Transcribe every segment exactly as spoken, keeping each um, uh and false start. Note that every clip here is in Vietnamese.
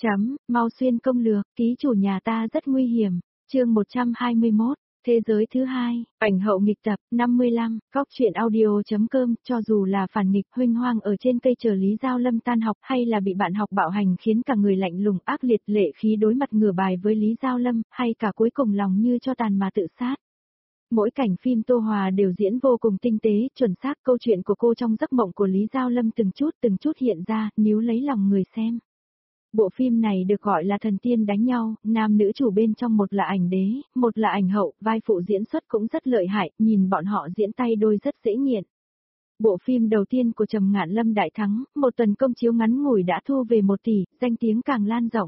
Chấm, mau xuyên công lược, ký chủ nhà ta rất nguy hiểm. Chương một trăm hai mươi mốt, thế giới thứ hai, ảnh hậu nghịch tập, năm mươi lăm, góc truyện audio.com, cho dù là phản nghịch huynh hoang ở trên cây chờ Lý Giao Lâm tan học hay là bị bạn học bạo hành khiến cả người lạnh lùng ác liệt lệ khí đối mặt ngửa bài với Lý Giao Lâm, hay cả cuối cùng lòng như cho tàn mà tự sát. Mỗi cảnh phim Tô Hòa đều diễn vô cùng tinh tế, chuẩn xác, câu chuyện của cô trong giấc mộng của Lý Giao Lâm từng chút từng chút hiện ra, níu lấy lòng người xem. Bộ phim này được gọi là thần tiên đánh nhau, nam nữ chủ bên trong một là ảnh đế, một là ảnh hậu, vai phụ diễn xuất cũng rất lợi hại, nhìn bọn họ diễn tay đôi rất dễ nghiện. Bộ phim đầu tiên của Trầm Ngạn Lâm đại thắng, một tuần công chiếu ngắn ngủi đã thu về một tỷ, danh tiếng càng lan rộng.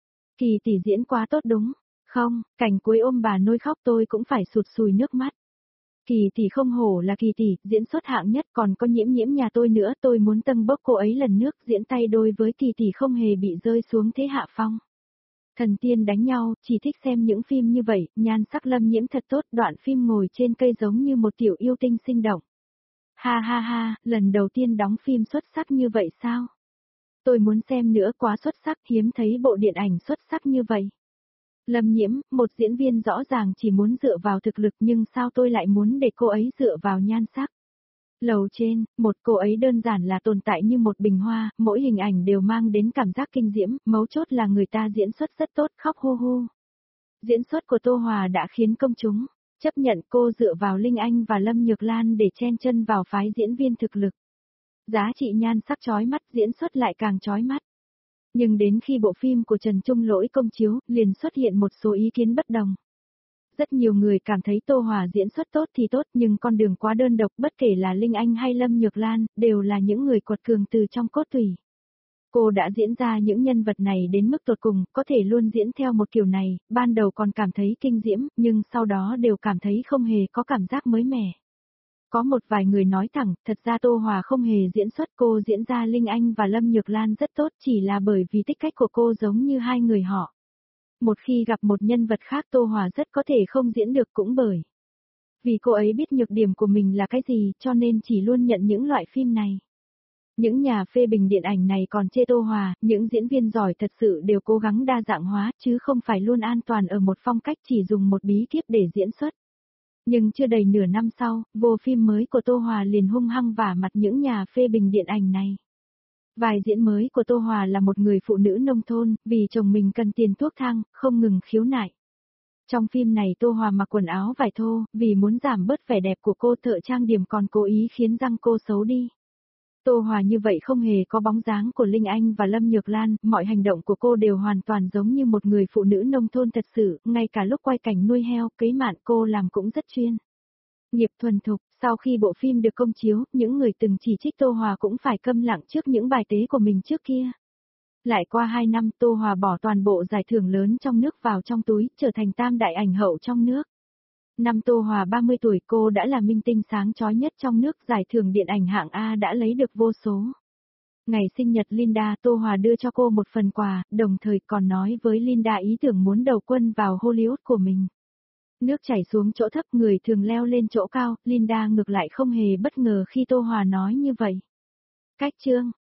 Kỳ tỷ diễn quá tốt đúng không? Cảnh cuối ôm bà nôi khóc tôi cũng phải sụt sùi nước mắt. Kỳ tỷ không hổ là Kỳ tỷ, diễn xuất hạng nhất, còn có Nhiễm Nhiễm nhà tôi nữa, tôi muốn tâng bốc cô ấy lần nước, diễn tay đôi với Kỳ tỷ không hề bị rơi xuống thế hạ phong. Thần tiên đánh nhau, chỉ thích xem những phim như vậy, nhan sắc Lâm Nhiễm thật tốt, đoạn phim ngồi trên cây giống như một tiểu yêu tinh sinh động. Ha ha ha, lần đầu tiên đóng phim xuất sắc như vậy sao? Tôi muốn xem nữa, quá xuất sắc, hiếm thấy bộ điện ảnh xuất sắc như vậy. Lâm Nhiễm, một diễn viên rõ ràng chỉ muốn dựa vào thực lực nhưng sao tôi lại muốn để cô ấy dựa vào nhan sắc. Lầu trên, một cô ấy đơn giản là tồn tại như một bình hoa, mỗi hình ảnh đều mang đến cảm giác kinh diễm, mấu chốt là người ta diễn xuất rất tốt, khóc hu hu. Diễn xuất của Tô Hòa đã khiến công chúng chấp nhận cô dựa vào Linh Anh và Lâm Nhược Lan để chen chân vào phái diễn viên thực lực. Giá trị nhan sắc chói mắt, diễn xuất lại càng chói mắt. Nhưng đến khi bộ phim của Trần Trung Lỗi công chiếu, liền xuất hiện một số ý kiến bất đồng. Rất nhiều người cảm thấy Tô Hòa diễn xuất tốt thì tốt, nhưng con đường quá đơn độc, bất kể là Linh Anh hay Lâm Nhược Lan, đều là những người quật cường từ trong cốt tủy. Cô đã diễn ra những nhân vật này đến mức tột cùng, có thể luôn diễn theo một kiểu này, ban đầu còn cảm thấy kinh diễm, nhưng sau đó đều cảm thấy không hề có cảm giác mới mẻ. Có một vài người nói thẳng, thật ra Tô Hòa không hề diễn xuất, cô diễn ra Linh Anh và Lâm Nhược Lan rất tốt, chỉ là bởi vì tích cách của cô giống như hai người họ. Một khi gặp một nhân vật khác Tô Hòa rất có thể không diễn được cũng bởi vì cô ấy biết nhược điểm của mình là cái gì, cho nên chỉ luôn nhận những loại phim này. Những nhà phê bình điện ảnh này còn chê Tô Hòa, những diễn viên giỏi thật sự đều cố gắng đa dạng hóa, chứ không phải luôn an toàn ở một phong cách chỉ dùng một bí kíp để diễn xuất. Nhưng chưa đầy nửa năm sau, vô phim mới của Tô Hòa liền hung hăng vả mặt những nhà phê bình điện ảnh này. Vai diễn mới của Tô Hòa là một người phụ nữ nông thôn, vì chồng mình cần tiền thuốc thang, không ngừng khiếu nại. Trong phim này Tô Hòa mặc quần áo vải thô, vì muốn giảm bớt vẻ đẹp của cô, thợ trang điểm còn cố ý khiến răng cô xấu đi. Tô Hòa như vậy không hề có bóng dáng của Linh Anh và Lâm Nhược Lan, mọi hành động của cô đều hoàn toàn giống như một người phụ nữ nông thôn thật sự, ngay cả lúc quay cảnh nuôi heo, cấy mạn cô làm cũng rất chuyên nghiệp thuần thục. Sau khi bộ phim được công chiếu, những người từng chỉ trích Tô Hòa cũng phải câm lặng trước những bài tế của mình trước kia. Lại qua hai năm, Tô Hòa bỏ toàn bộ giải thưởng lớn trong nước vào trong túi, trở thành tam đại ảnh hậu trong nước. Năm Tô Hòa ba mươi tuổi, cô đã là minh tinh sáng chói nhất trong nước, giải thưởng điện ảnh hạng A đã lấy được vô số. Ngày sinh nhật Linda, Tô Hòa đưa cho cô một phần quà, đồng thời còn nói với Linda ý tưởng muốn đầu quân vào Hollywood của mình. Nước chảy xuống chỗ thấp, người thường leo lên chỗ cao, Linda ngược lại không hề bất ngờ khi Tô Hòa nói như vậy. Cách chương,